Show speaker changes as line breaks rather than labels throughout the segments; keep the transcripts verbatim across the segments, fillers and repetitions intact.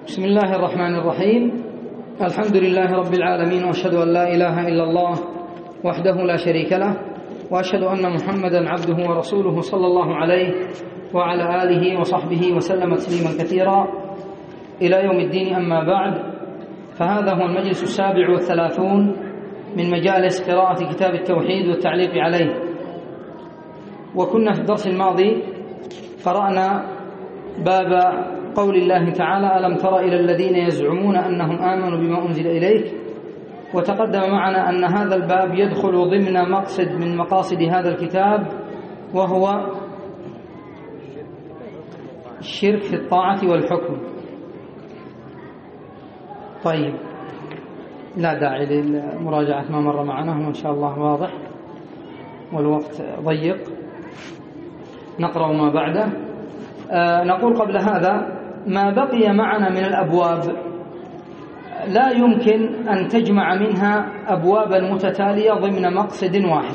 بسم الله الرحمن الرحيم. الحمد لله رب العالمين، وأشهد أن لا إله إلا الله وحده لا شريك له، وأشهد أن محمدا عبده ورسوله صلى الله عليه وعلى آله وصحبه وسلم تسليما كثيرا إلى يوم الدين. أما بعد، فهذا هو المجلس السابع والثلاثون من مجالس قراءة كتاب التوحيد والتعليق عليه. وكنا في الدرس الماضي قرأنا باب قول الله تعالى: ألم تر إلى الذين يزعمون أنهم آمنوا بما أنزل إليك. وتقدم معنا أن هذا الباب يدخل ضمن مقصد من مقاصد هذا الكتاب، وهو الشرك في الطاعة والحكم. طيب، لا داعي لمراجعة ما مر معنا، هو إن شاء الله واضح والوقت ضيق. نقرأ ما بعده. آه نقول قبل هذا: ما بقي معنا من الأبواب لا يمكن أن تجمع منها أبوابا متتالية ضمن مقصد واحد.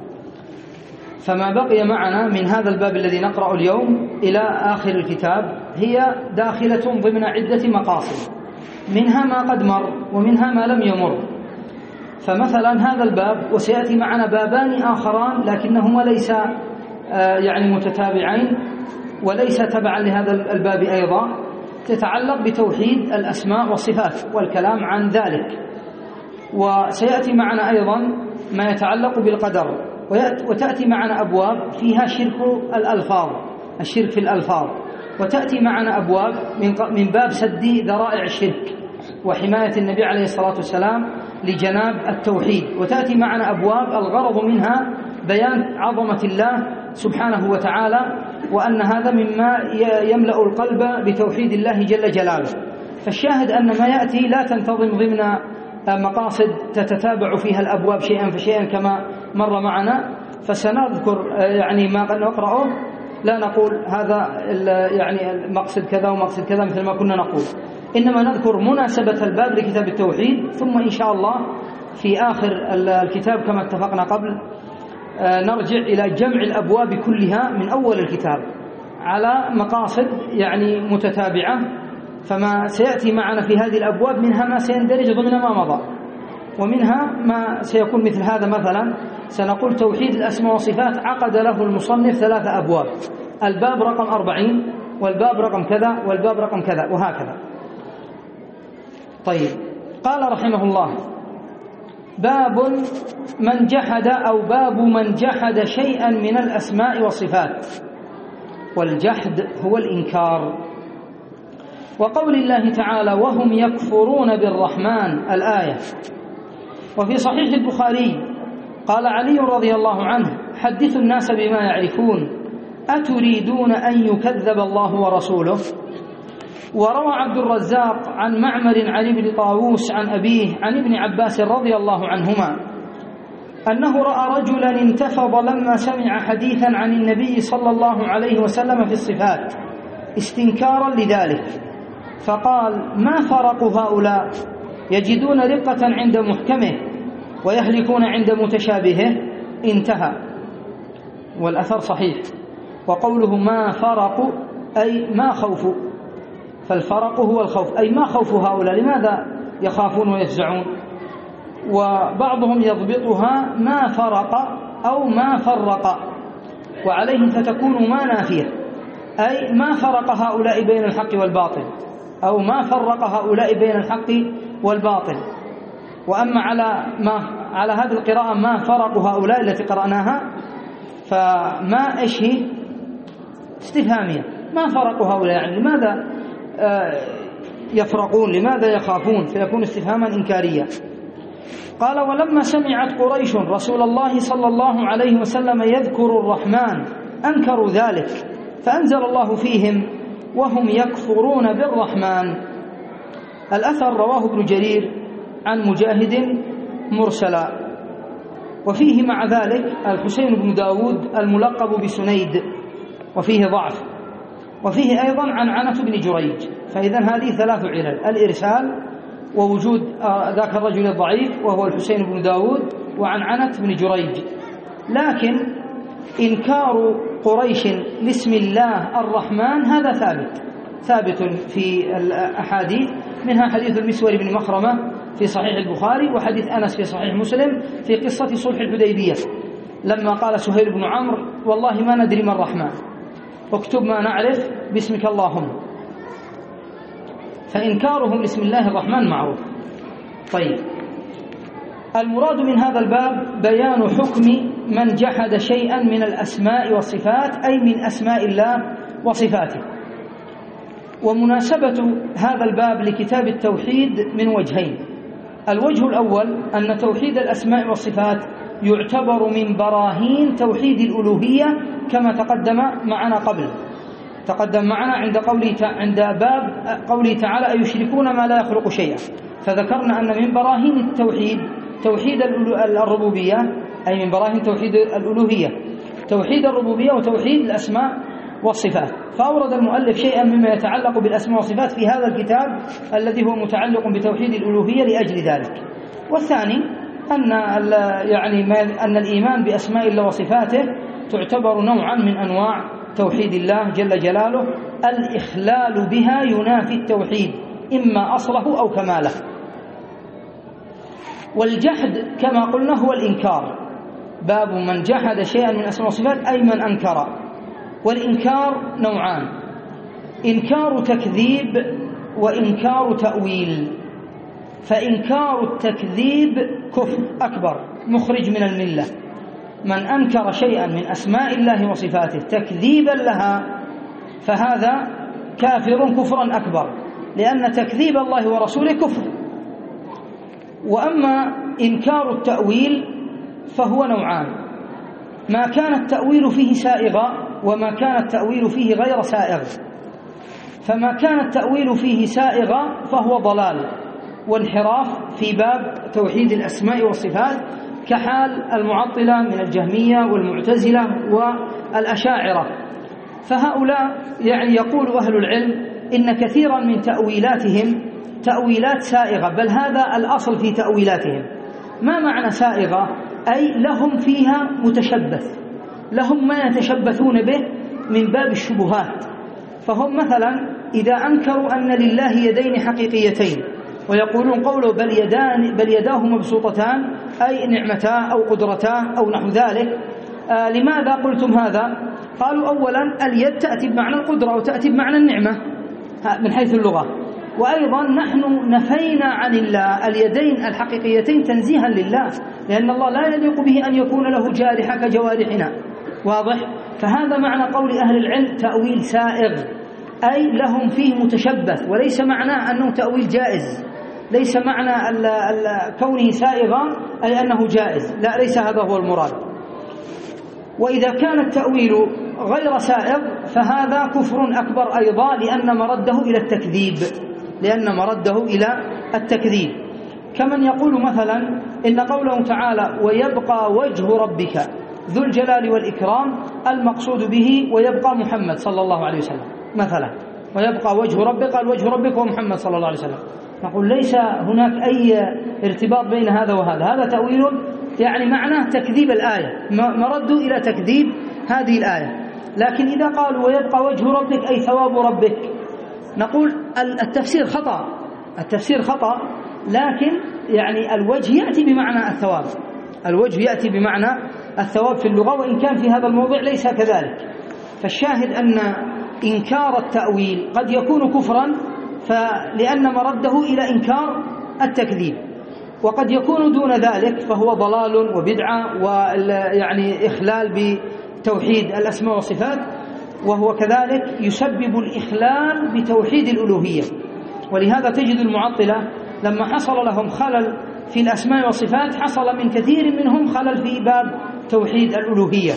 فما بقي معنا من هذا الباب الذي نقرأ اليوم إلى آخر الكتاب هي داخلة ضمن عدة مقاصد، منها ما قد مر ومنها ما لم يمر. فمثلا هذا الباب، وسيأتي معنا بابان آخران لكنهما ليس يعني متتابعين وليس تبعا لهذا الباب أيضا، تتعلق بتوحيد الأسماء والصفات والكلام عن ذلك. وسيأتي معنا أيضا ما يتعلق بالقدر، وتأتي معنا أبواب فيها شرك الألفاظ، الشرك في الألفاظ. وتأتي معنا أبواب من باب سد ذرائع الشرك وحماية النبي عليه الصلاة والسلام لجناب التوحيد. وتأتي معنا أبواب الغرض منها بيان عظمة الله سبحانه وتعالى، وأن هذا مما يملأ القلب بتوحيد الله جل جلاله. فالشاهد أن ما يأتي لا تنتظم ضمن مقاصد تتتابع فيها الأبواب شيئا فشيئا كما مر معنا. فسنذكر يعني ما قد نقرأه، لا نقول هذا يعني مقصد كذا ومقصد كذا مثل ما كنا نقول، إنما نذكر مناسبة الباب لكتاب التوحيد، ثم إن شاء الله في آخر الكتاب كما اتفقنا قبل نرجع إلى جمع الأبواب كلها من أول الكتاب على مقاصد يعني متتابعة. فما سيأتي معنا في هذه الأبواب منها ما سيندرج ضمن ما مضى، ومنها ما سيكون مثل هذا. مثلا سنقول توحيد الأسماء والصفات عقد له المصنف ثلاثة أبواب، الباب رقم أربعين والباب رقم كذا والباب رقم كذا وهكذا. طيب، قال رحمه الله: باب من جحد أو باب من جحد شيئا من الأسماء والصفات. والجحد هو الإنكار. وقول الله تعالى: وهم يكفرون بالرحمن، الآية. وفي صحيح البخاري قال علي رضي الله عنه: حدثوا الناس بما يعرفون، أتريدون أن يكذب الله ورسوله. وروى عبد الرزاق عن معمر عن ابن طاووس عن أبيه عن ابن عباس رضي الله عنهما أنه رأى رجلا انتفض لما سمع حديثا عن النبي صلى الله عليه وسلم في الصفات استنكارا لذلك، فقال: ما فرق هؤلاء؟ يجدون رقة عند محكمه ويهلكون عند متشابهه. انتهى. والأثر صحيح. وقوله ما فرق أي ما خوف، فالفرق هو الخوف، أي ما خوف هؤلاء، لماذا يخافون ويفزعون؟ وبعضهم يضبطها ما فرق أو ما فرق، وعليه فتكون ما نافية، أي ما فرق هؤلاء بين الحق والباطل، أو ما فرق هؤلاء بين الحق والباطل. وأما على ما على هذه القراءة ما فرق هؤلاء التي قرأناها، فما إيش هي؟ استفهامية. ما فرق هؤلاء، يعني لماذا يفرقون، لماذا يخافون؟ فيكون استفهاما إنكاريا. قال: ولما سمعت قريش رسول الله صلى الله عليه وسلم يذكر الرحمن أنكروا ذلك، فأنزل الله فيهم: وهم يكفرون بالرحمن. الأثر رواه ابن جرير عن مجاهد مرسلا. وفيه مع ذلك الحسين بن داود الملقب بسنيد، وفيه ضعف. وفيه أيضا عن عنة بن جريج. فإذا هذه ثلاث علل: الإرسال، ووجود ذاك الرجل الضعيف وهو الحسين بن داود، وعن عنة بن جريج. لكن إنكار قريش لاسم الله الرحمن هذا ثابت ثابت في الأحاديث، منها حديث المسور بن مخرمة في صحيح البخاري، وحديث أنس في صحيح مسلم في قصة صلح الحديبية لما قال سهيل بن عمرو والله ما ندري ما الرحمن اكتب ما نعرف باسمك اللهم، فإنكارهم لاسم الله الرحمن معروف. طيب، المراد من هذا الباب بيان حكم من جحد شيئا من الأسماء والصفات، أي من أسماء الله وصفاته. ومناسبة هذا الباب لكتاب التوحيد من وجهين. الوجه الأول أن توحيد الأسماء والصفات يعتبر من براهين توحيد الألوهية كما تقدم معنا قبل تقدم معنا عند قوله عند باب قوله تعالى أيشركون ما لا يخلق شيئا، فذكرنا أن من براهين التوحيد توحيد الربوبية، أي من براهين توحيد الألوهية توحيد الربوبية وتوحيد الأسماء والصفات. فأورد المؤلف شيئا مما يتعلق بالأسماء والصفات في هذا الكتاب الذي هو متعلق بتوحيد الألوهية لأجل ذلك. والثاني أن يعني أن الإيمان بأسماء الله وصفاته تعتبر نوعا من أنواع توحيد الله جل جلاله، الإخلال بها ينافي التوحيد إما أصله أو كماله. والجحد كما قلنا هو الإنكار، باب من جحد شيئا من أسماء وصفات أي من أنكر. والإنكار نوعان: إنكار تكذيب وإنكار تأويل. فإنكار التكذيب كفر أكبر مخرج من الملة، من أنكر شيئا من أسماء الله وصفاته تكذيبا لها فهذا كافر كفرا أكبر، لأن تكذيب الله ورسوله كفر. وأما إنكار التأويل فهو نوعان: ما كان التأويل فيه سائغا وما كان التأويل فيه غير سائغ. فما كان التأويل فيه سائغا فهو ضلال وانحراف في باب توحيد الأسماء والصفات، كحال المعطلة من الجهمية والمعتزلة والأشاعرة. فهؤلاء يعني يقول أهل العلم إن كثيرا من تأويلاتهم تأويلات سائغة، بل هذا الأصل في تأويلاتهم. ما معنى سائغة؟ أي لهم فيها متشبث، لهم ما يتشبثون به من باب الشبهات. فهم مثلا إذا أنكروا أن لله يدين حقيقيتين ويقولون قوله بل يدان بل يداه مبسوطتان أي نعمتاه أو قدرتاه أو نحو ذلك، آه لماذا قلتم هذا؟ قالوا أولا اليد تأتي بمعنى القدرة وتأتي بمعنى النعمة من حيث اللغة، وأيضا نحن نفينا عن الله اليدين الحقيقيتين تنزيها لله، لأن الله لا يليق به أن يكون له جارحة كجوارحنا. واضح؟ فهذا معنى قول أهل العلم تأويل سائغ، أي لهم فيه متشبث، وليس معناه أنه تأويل جائز، ليس معنى ال ال كونه سائغا أي أنه جائز، لا، ليس هذا هو المراد. وإذا كان التأويل غير سائغ فهذا كفر أكبر أيضا، لأن مرده إلى التكذيب لأن مرده إلى التكذيب كمن يقول مثلا إن قوله تعالى ويبقى وجه ربك ذو الجلال والإكرام المقصود به ويبقى محمد صلى الله عليه وسلم مثلا، ويبقى وجه ربك قال وجه ربك ومحمد صلى الله عليه وسلم. نقول ليس هناك أي ارتباط بين هذا وهذا، هذا تأويل يعني معناه تكذيب الآية، مرده إلى تكذيب هذه الآية. لكن إذا قالوا ويبقى وجه ربك أي ثواب ربك، نقول التفسير خطأ التفسير خطأ لكن يعني الوجه يأتي بمعنى الثواب، الوجه يأتي بمعنى الثواب في اللغة، وإن كان في هذا الموضع ليس كذلك. فالشاهد أن إنكار التأويل قد يكون كفرا فلأن مرده إلى إنكار التكذيب، وقد يكون دون ذلك فهو ضلال وبدعة ويعني إخلال بتوحيد الأسماء والصفات، وهو كذلك يسبب الإخلال بتوحيد الألوهية. ولهذا تجد المعطلة لما حصل لهم خلل في الأسماء والصفات حصل من كثير منهم خلل في باب توحيد الألوهية.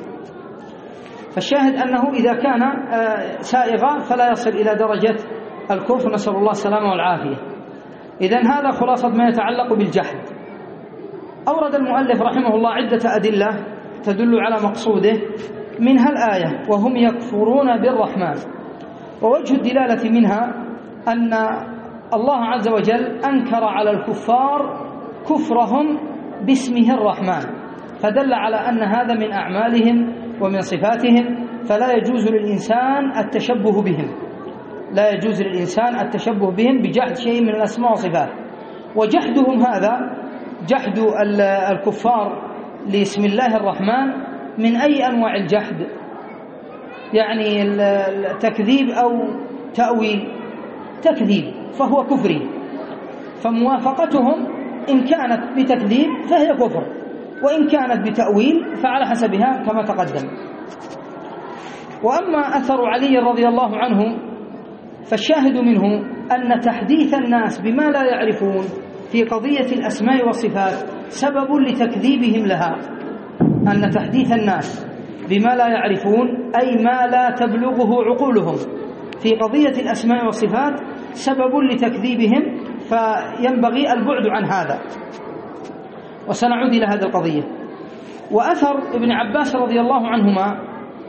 فالشاهد أنه إذا كان سائغا فلا يصل إلى درجة الكفر، نسأل الله السلامة والعافية. إذن هذا خلاصة ما يتعلق بالجحد. أورد المؤلف رحمه الله عدة أدلة تدل على مقصوده، منها الآية وهم يكفرون بالرحمن. ووجه الدلالة منها أن الله عز وجل أنكر على الكفار كفرهم باسمه الرحمن، فدل على أن هذا من أعمالهم ومن صفاتهم، فلا يجوز للإنسان التشبه بهم. لا يجوز للإنسان التشبه بهم بجحد شيء من الأسماء والصفات. وجحدهم هذا جحد الكفار لاسم الله الرحمن من أي أنواع الجحد؟ يعني التكذيب أو تأويل. تكذيب فهو كفري، فموافقتهم إن كانت بتكذيب فهي كفر، وإن كانت بتأويل فعلى حسبها كما تقدم. وأما أثر علي رضي الله عنه فالشاهد منه أن تحديث الناس بما لا يعرفون في قضية الأسماء والصفات سبب لتكذيبهم لها. أن تحديث الناس بما لا يعرفون أي ما لا تبلغه عقولهم في قضية الأسماء والصفات سبب لتكذيبهم، فينبغي البعد عن هذا، وسنعود إلى هذه القضية. وأثر ابن عباس رضي الله عنهما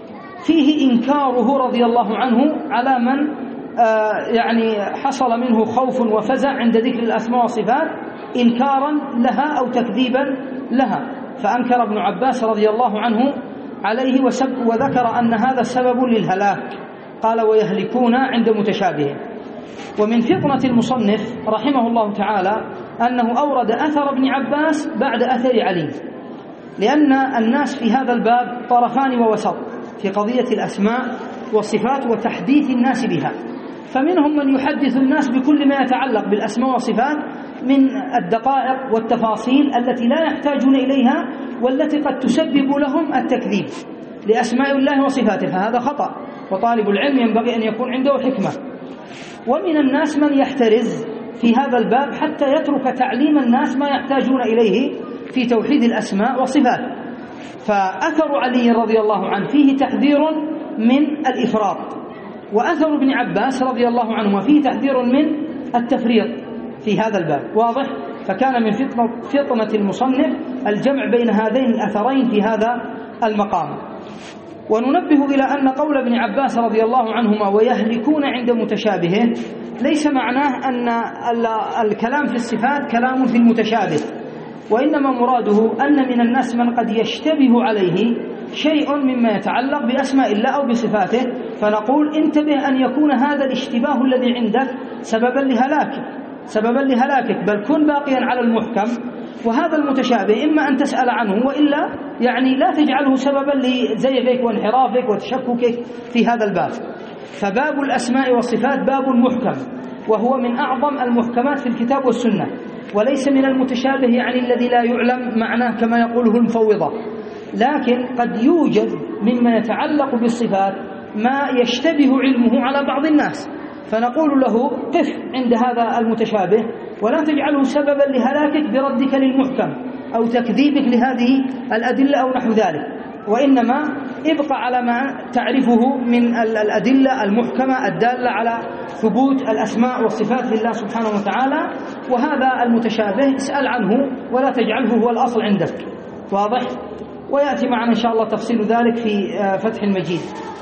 فيه إنكاره رضي الله عنه على من آه يعني حصل منه خوف وفزع عند ذكر الأسماء والصفات إنكارا لها أو تكذيبا لها، فأنكر ابن عباس رضي الله عنه عليه وذكر أن هذا سبب للهلاك، قال ويهلكون عند متشابه. ومن فطنة المصنف رحمه الله تعالى أنه أورد أثر ابن عباس بعد أثر علي، لأن الناس في هذا الباب طرفان ووسط في قضية الأسماء والصفات وتحديث الناس بها. فمنهم من يحدث الناس بكل ما يتعلق بالأسماء والصفات من الدقائق والتفاصيل التي لا يحتاجون إليها والتي قد تسبب لهم التكذيب لأسماء الله وصفاته، فهذا خطأ، وطالب العلم ينبغي أن يكون عنده حكمة. ومن الناس من يحترز في هذا الباب حتى يترك تعليم الناس ما يحتاجون إليه في توحيد الأسماء والصفات. فأثر علي رضي الله عنه فيه تحذير من الإفراط، وأثر ابن عباس رضي الله عنه فيه تحذير من التفريط في هذا الباب، واضح؟ فكان من فطنة, فطنة المصنف الجمع بين هذين الأثرين في هذا المقام. وننبه إلى أن قول ابن عباس رضي الله عنهما ويهلكون عند متشابهه ليس معناه أن الكلام في الصفات كلام في المتشابه، وإنما مراده أن من الناس من قد يشتبه عليه شيء مما يتعلق بأسماء الله أو بصفاته، فنقول انتبه أن يكون هذا الاشتباه الذي عندك سببا لهلاكك سببا لهلاكك بل كن باقيا على المحكم، وهذا المتشابه إما أن تسأل عنه وإلا يعني لا تجعله سببا لزيغك وانحرافك وتشككك في هذا الباب. فباب الأسماء والصفات باب محكم، وهو من أعظم المحكمات في الكتاب والسنة، وليس من المتشابه يعني الذي لا يعلم معناه كما يقوله المفوضة، لكن قد يوجد مما يتعلق بالصفات ما يشتبه علمه على بعض الناس، فنقول له قف عند هذا المتشابه ولا تجعله سببا لهلاكك بردك للمحكم أو تكذيبك لهذه الأدلة أو نحو ذلك، وإنما ابقى على ما تعرفه من الأدلة المحكمة الدالة على ثبوت الأسماء والصفات لله سبحانه وتعالى، وهذا المتشابه اسأل عنه ولا تجعله هو الأصل عندك، واضح؟ ويأتي معنا إن شاء الله تفصيل ذلك في فتح المجيد.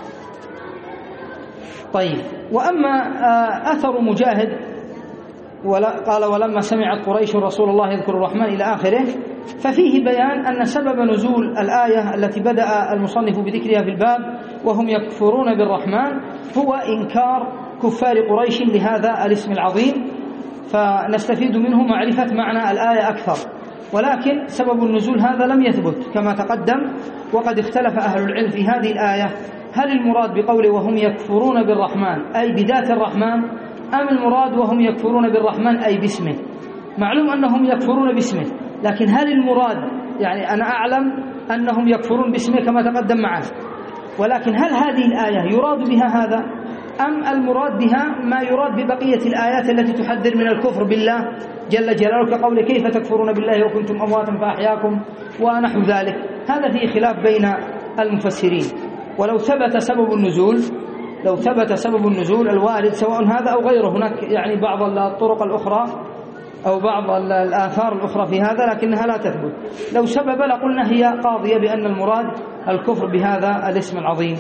طيب، وأما أثر مجاهد قال ولما سمعت قريش رسول الله يذكر الرحمن إلى آخره، ففيه بيان أن سبب نزول الآية التي بدأ المصنف بذكرها في الباب وهم يكفرون بالرحمن هو إنكار كفار قريش لهذا الاسم العظيم، فنستفيد منه معرفة معنى الآية أكثر. ولكن سبب النزول هذا لم يثبت كما تقدم، وقد اختلف أهل العلم في هذه الآية هل المراد بقوله وهم يكفرون بالرحمن أي بذات الرحمن، أم المراد وهم يكفرون بالرحمن أي باسمه؟ معلوم أنهم يكفرون باسمه، لكن هل المراد يعني أنا أعلم أنهم يكفرون باسمه كما تقدم معه، ولكن هل هذه الآية يراد بها هذا أم المراد بها ما يراد ببقية الآيات التي تحذر من الكفر بالله جل جلاله كقول كيف تكفرون بالله وكنتم أمواتا فأحياكم ونحو ذلك؟ هذا فيه خلاف بين المفسرين. ولو ثبت سبب النزول لو ثبت سبب النزول الوارد سواء هذا أو غيره، هناك يعني بعض الطرق الأخرى أو بعض الآثار الأخرى في هذا لكنها لا تثبت، لو سبب لقلنا هي قاضية بأن المراد الكفر بهذا الاسم العظيم.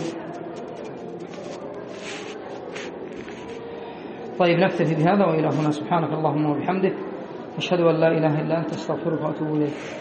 طيب، نكتفي بهذا وإلى هنا. سبحانك اللهم وبحمدك أشهد أن لا إله إلا أنت أستغفرك وأتوب إليك.